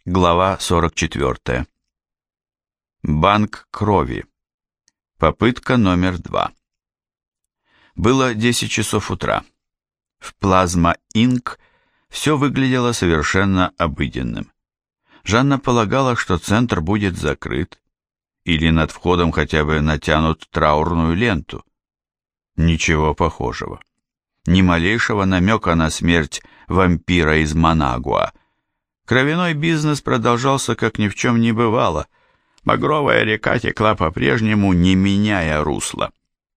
Глава 44. Банк крови. Попытка номер 2. Было 10 часов утра. В Плазма Инк все выглядело совершенно обыденным. Жанна полагала, что центр будет закрыт, или над входом хотя бы натянут траурную ленту. Ничего похожего. Ни малейшего намека на смерть вампира из Манагуа. Кровяной бизнес продолжался, как ни в чем не бывало. Багровая река текла по-прежнему, не меняя русла.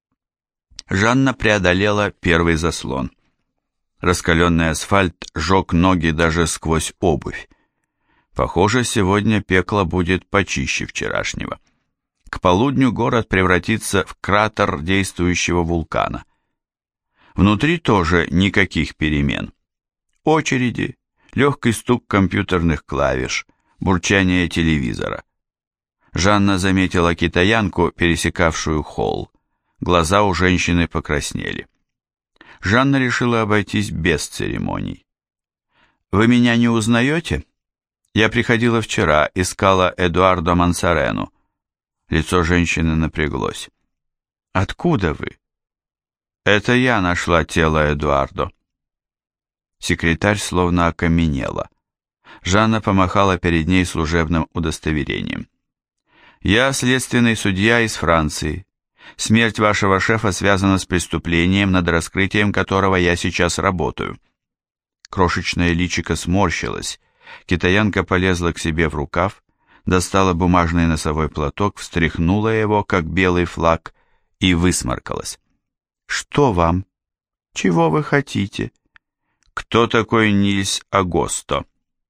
Жанна преодолела первый заслон. Раскаленный асфальт жег ноги даже сквозь обувь. Похоже, сегодня пекло будет почище вчерашнего. К полудню город превратится в кратер действующего вулкана. Внутри тоже никаких перемен. Очереди, легкий стук компьютерных клавиш, бурчание телевизора. Жанна заметила китаянку, пересекавшую холл. Глаза у женщины покраснели. Жанна решила обойтись без церемоний. «Вы меня не узнаете? Я приходила вчера, искала Эдуардо Мансарену». Лицо женщины напряглось. «Откуда вы?» «Это я нашла тело Эдуардо». Секретарь словно окаменела. Жанна помахала перед ней служебным удостоверением. «Я следственный судья из Франции. Смерть вашего шефа связана с преступлением, над раскрытием которого я сейчас работаю». Крошечное личико сморщилось. Китаянка полезла к себе в рукав, достала бумажный носовой платок, встряхнула его, как белый флаг, и высморкалась. «Что вам? Чего вы хотите?» «Кто такой Нильс Агосто?»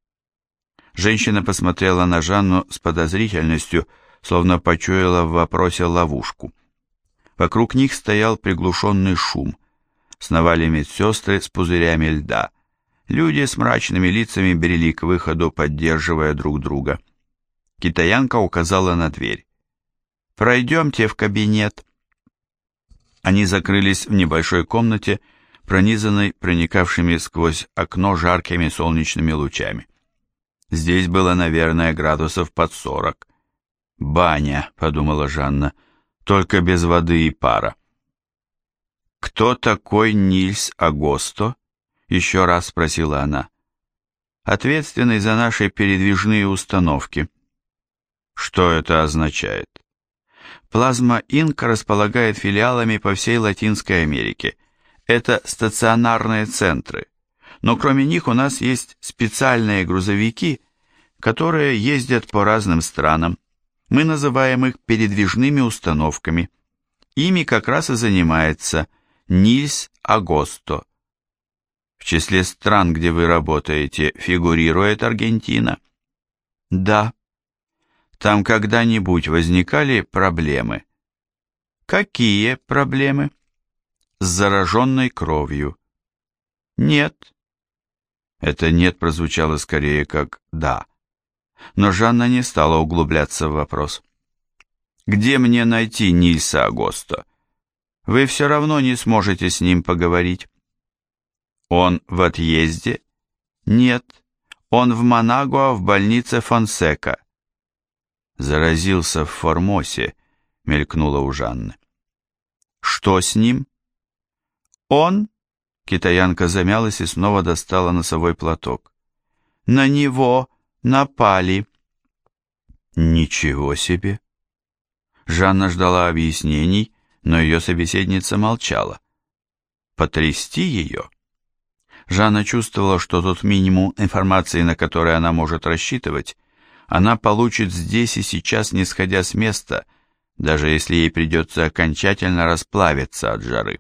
Женщина посмотрела на Жанну с подозрительностью, словно почуяла в вопросе ловушку. Вокруг них стоял приглушенный шум. Сновали медсестры с пузырями льда. Люди с мрачными лицами брели к выходу, поддерживая друг друга. Китаянка указала на дверь. «Пройдемте в кабинет». Они закрылись в небольшой комнате, пронизанной проникавшими сквозь окно жаркими солнечными лучами. Здесь было, наверное, градусов под 40. «Баня», — подумала Жанна, — «только без воды и пара». «Кто такой Нильс Агосто?» — еще раз спросила она. «Ответственный за наши передвижные установки». «Что это означает?» «Плазма Инк располагает филиалами по всей Латинской Америке. Это стационарные центры, но кроме них у нас есть специальные грузовики, которые ездят по разным странам. Мы называем их передвижными установками. Ими как раз и занимается Нильс Агосто». «В числе стран, где вы работаете, фигурирует Аргентина?» «Да». «Там когда-нибудь возникали проблемы?» «Какие проблемы?» «С зараженной кровью». «Нет». Это «нет» прозвучало скорее как «да». Но Жанна не стала углубляться в вопрос. «Где мне найти Нильса Агосто? Вы все равно не сможете с ним поговорить». «Он в отъезде?» «Нет, он в Манагуа в больнице Фонсека». «Заразился в Формосе», — мелькнуло у Жанны. «Что с ним?» «Он?» — китаянка замялась и снова достала носовой платок. «На него напали». «Ничего себе!» Жанна ждала объяснений, но ее собеседница молчала. «Потрясти ее?» Жанна чувствовала, что тот минимум информации, на который она может рассчитывать, она получит здесь и сейчас, не сходя с места, даже если ей придется окончательно расплавиться от жары.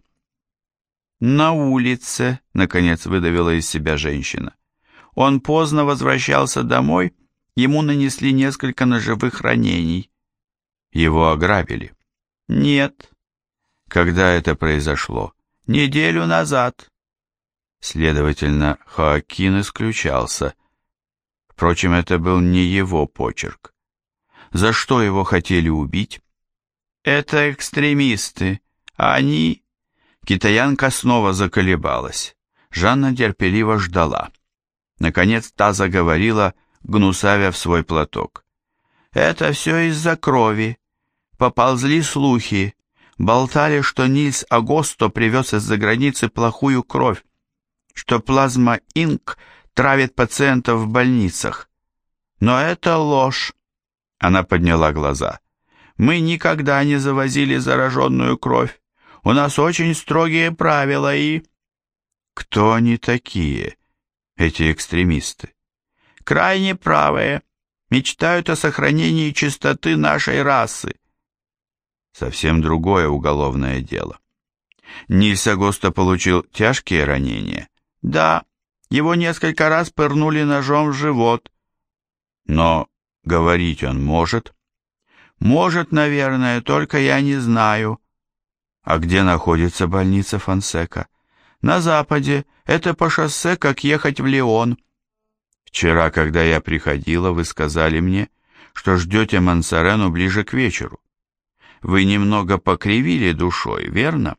«На улице», — наконец выдавила из себя женщина. «Он поздно возвращался домой, ему нанесли несколько ножевых ранений». «Его ограбили?» «Нет». «Когда это произошло?» «Неделю назад». Следовательно, Хоакин исключался. Впрочем, это был не его почерк. За что его хотели убить? «Это экстремисты. Они...» Китаянка снова заколебалась. Жанна терпеливо ждала. Наконец та заговорила, гнусавя в свой платок. «Это все из-за крови. Поползли слухи. Болтали, что Нильс Агосто привез из-за границы плохую кровь, что плазма Инк травит пациентов в больницах. Но это ложь». Она подняла глаза. «Мы никогда не завозили зараженную кровь. У нас очень строгие правила и...» «Кто они такие, эти экстремисты?» «Крайне правые. Мечтают о сохранении чистоты нашей расы». Совсем другое уголовное дело. Нильс Агосто получил тяжкие ранения. Да, его несколько раз пырнули ножом в живот. Но говорить он может? Может, наверное, только я не знаю. А где находится больница Фонсека? На западе. Это по шоссе, как ехать в Лион. Вчера, когда я приходила, вы сказали мне, что ждете Монсарену ближе к вечеру. Вы немного покривили душой, верно?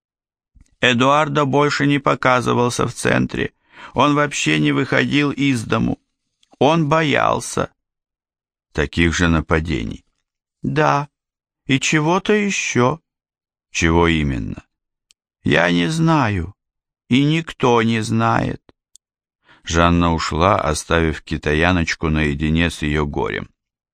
Эдуардо больше не показывался в центре. Он вообще не выходил из дому. Он боялся. Таких же нападений? Да. И чего-то еще. Чего именно? Я не знаю. И никто не знает. Жанна ушла, оставив китаяночку наедине с ее горем.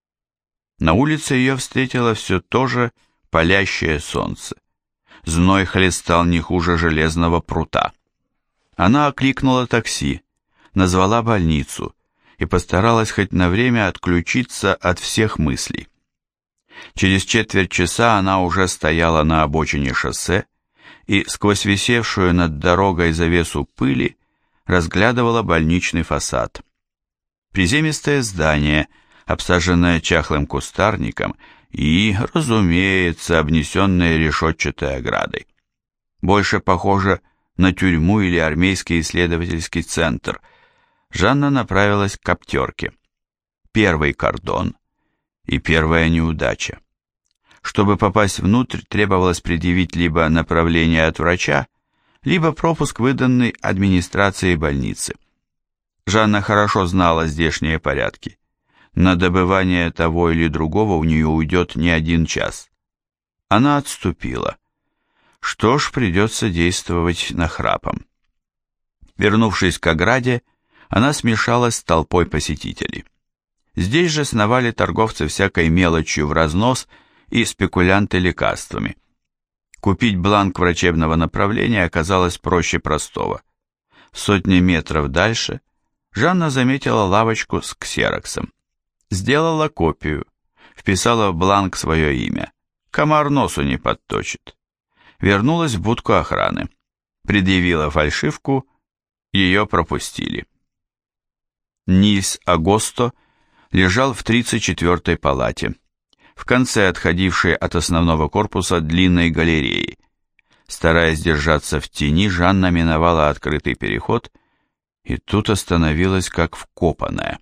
На улице ее встретило все то же палящее солнце. Зной хлестал не хуже железного прута. Она окликнула такси, назвала больницу и постаралась хоть на время отключиться от всех мыслей. Через четверть часа она уже стояла на обочине шоссе и сквозь висевшую над дорогой завесу пыли разглядывала больничный фасад. Приземистое здание, обсаженное чахлым кустарником и, разумеется, обнесенное решетчатой оградой. Больше похоже на тюрьму или армейский исследовательский центр. Жанна направилась к коптерке. Первый кордон и первая неудача. Чтобы попасть внутрь, требовалось предъявить либо направление от врача, либо пропуск, выданный администрацией больницы. Жанна хорошо знала здешние порядки. На добывание того или другого у нее уйдет не 1 час. Она отступила. Что ж, придется действовать нахрапом. Вернувшись к ограде, она смешалась с толпой посетителей. Здесь же сновали торговцы всякой мелочью в разнос и спекулянты лекарствами. Купить бланк врачебного направления оказалось проще простого. В 100 метров дальше Жанна заметила лавочку с ксероксом. Сделала копию, вписала в бланк свое имя. Комар носу не подточит. Вернулась в будку охраны. Предъявила фальшивку, ее пропустили. Нильс Агосто лежал в 34-й палате, в конце отходившей от основного корпуса длинной галереи. Стараясь держаться в тени, Жанна миновала открытый переход и тут остановилась как вкопанная.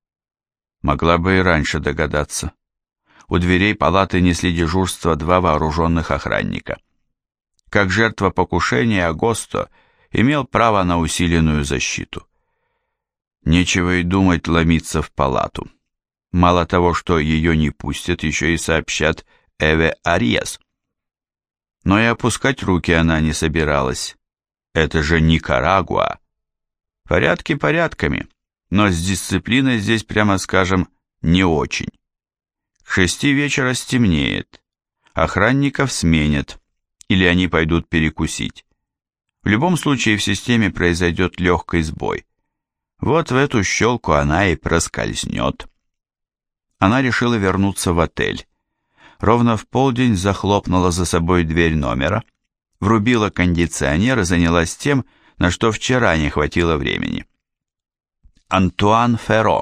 Могла бы и раньше догадаться. У дверей палаты несли дежурство 2 вооруженных охранника. Как жертва покушения, Агосто имел право на усиленную защиту. Нечего и думать ломиться в палату. Мало того, что ее не пустят, еще и сообщат Эве Ариас. Но и опускать руки она не собиралась. Это же Никарагуа. Порядки порядками, но с дисциплиной здесь, прямо скажем, не очень. К 6 вечера стемнеет. Охранников сменят, или они пойдут перекусить. В любом случае в системе произойдет легкий сбой. Вот в эту щелку она и проскользнет. Она решила вернуться в отель. Ровно в полдень захлопнула за собой дверь номера, врубила кондиционер и занялась тем, на что вчера не хватило времени. Антуан Ферро.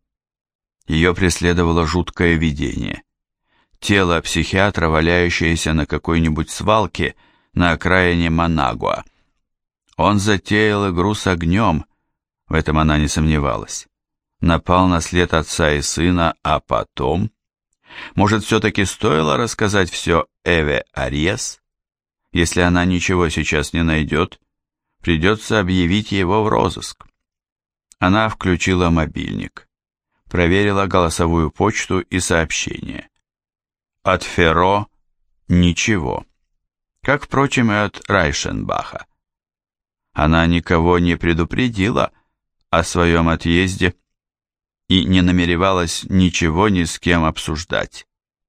Ее преследовало жуткое видение. Тело психиатра, валяющееся на какой-нибудь свалке на окраине Манагуа. Он затеял игру с огнем, в этом она не сомневалась. Напал на след отца и сына, а потом... Может, все-таки стоило рассказать все Эве Ариас? Если она ничего сейчас не найдет, придется объявить его в розыск. Она включила мобильник. проверила голосовую почту и сообщения. От Ферро ничего, как, впрочем, и от Райшенбаха. Она никого не предупредила о своем отъезде и не намеревалась ничего ни с кем обсуждать.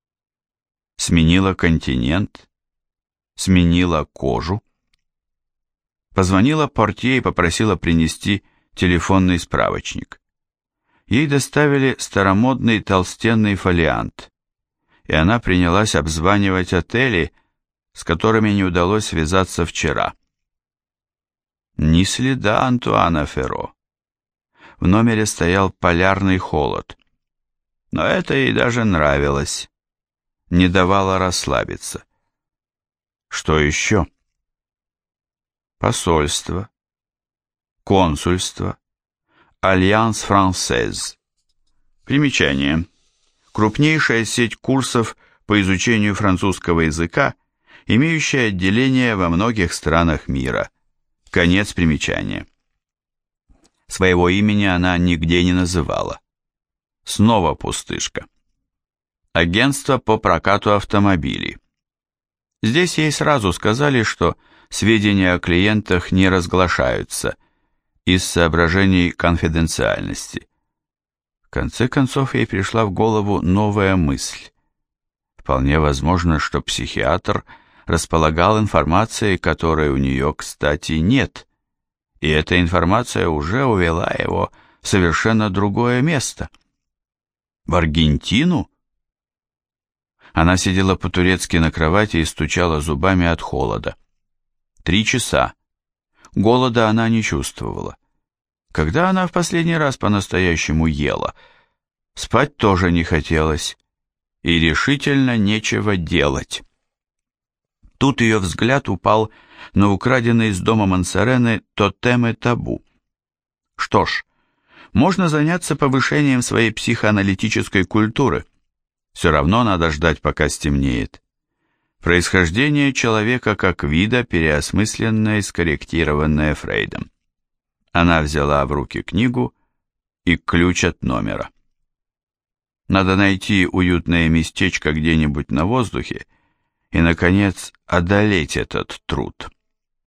Сменила континент, сменила кожу. Позвонила портье и попросила принести телефонный справочник. Ей доставили старомодный толстенный фолиант, и она принялась обзванивать отели, с которыми не удалось связаться вчера. Ни следа Антуана Ферро. В номере стоял полярный холод, но это ей даже нравилось, не давало расслабиться. Что еще? Посольство, консульство, Альянс Франсез. Примечание. Крупнейшая сеть курсов по изучению французского языка, имеющая отделения во многих странах мира. Конец примечания. Своего имени она нигде не называла. Снова пустышка. Агентство по прокату автомобилей. Здесь ей сразу сказали, что сведения о клиентах не разглашаются из соображений конфиденциальности. В конце концов, ей пришла в голову новая мысль. Вполне возможно, что психиатр располагал информацией, которой у нее, кстати, нет, и эта информация уже увела его в совершенно другое место. В Аргентину? Она сидела по-турецки на кровати и стучала зубами от холода. 3 часа. Голода она не чувствовала. Когда она в последний раз по-настоящему ела? Спать тоже не хотелось. И решительно нечего делать. Тут ее взгляд упал на украденный из дома Монсерены тотемы табу. Что ж, можно заняться повышением своей психоаналитической культуры. Все равно надо ждать, пока стемнеет. Происхождение человека как вида, переосмысленное и скорректированное Фрейдом. Она взяла в руки книгу и ключ от номера. Надо найти уютное местечко где-нибудь на воздухе и, наконец, одолеть этот труд.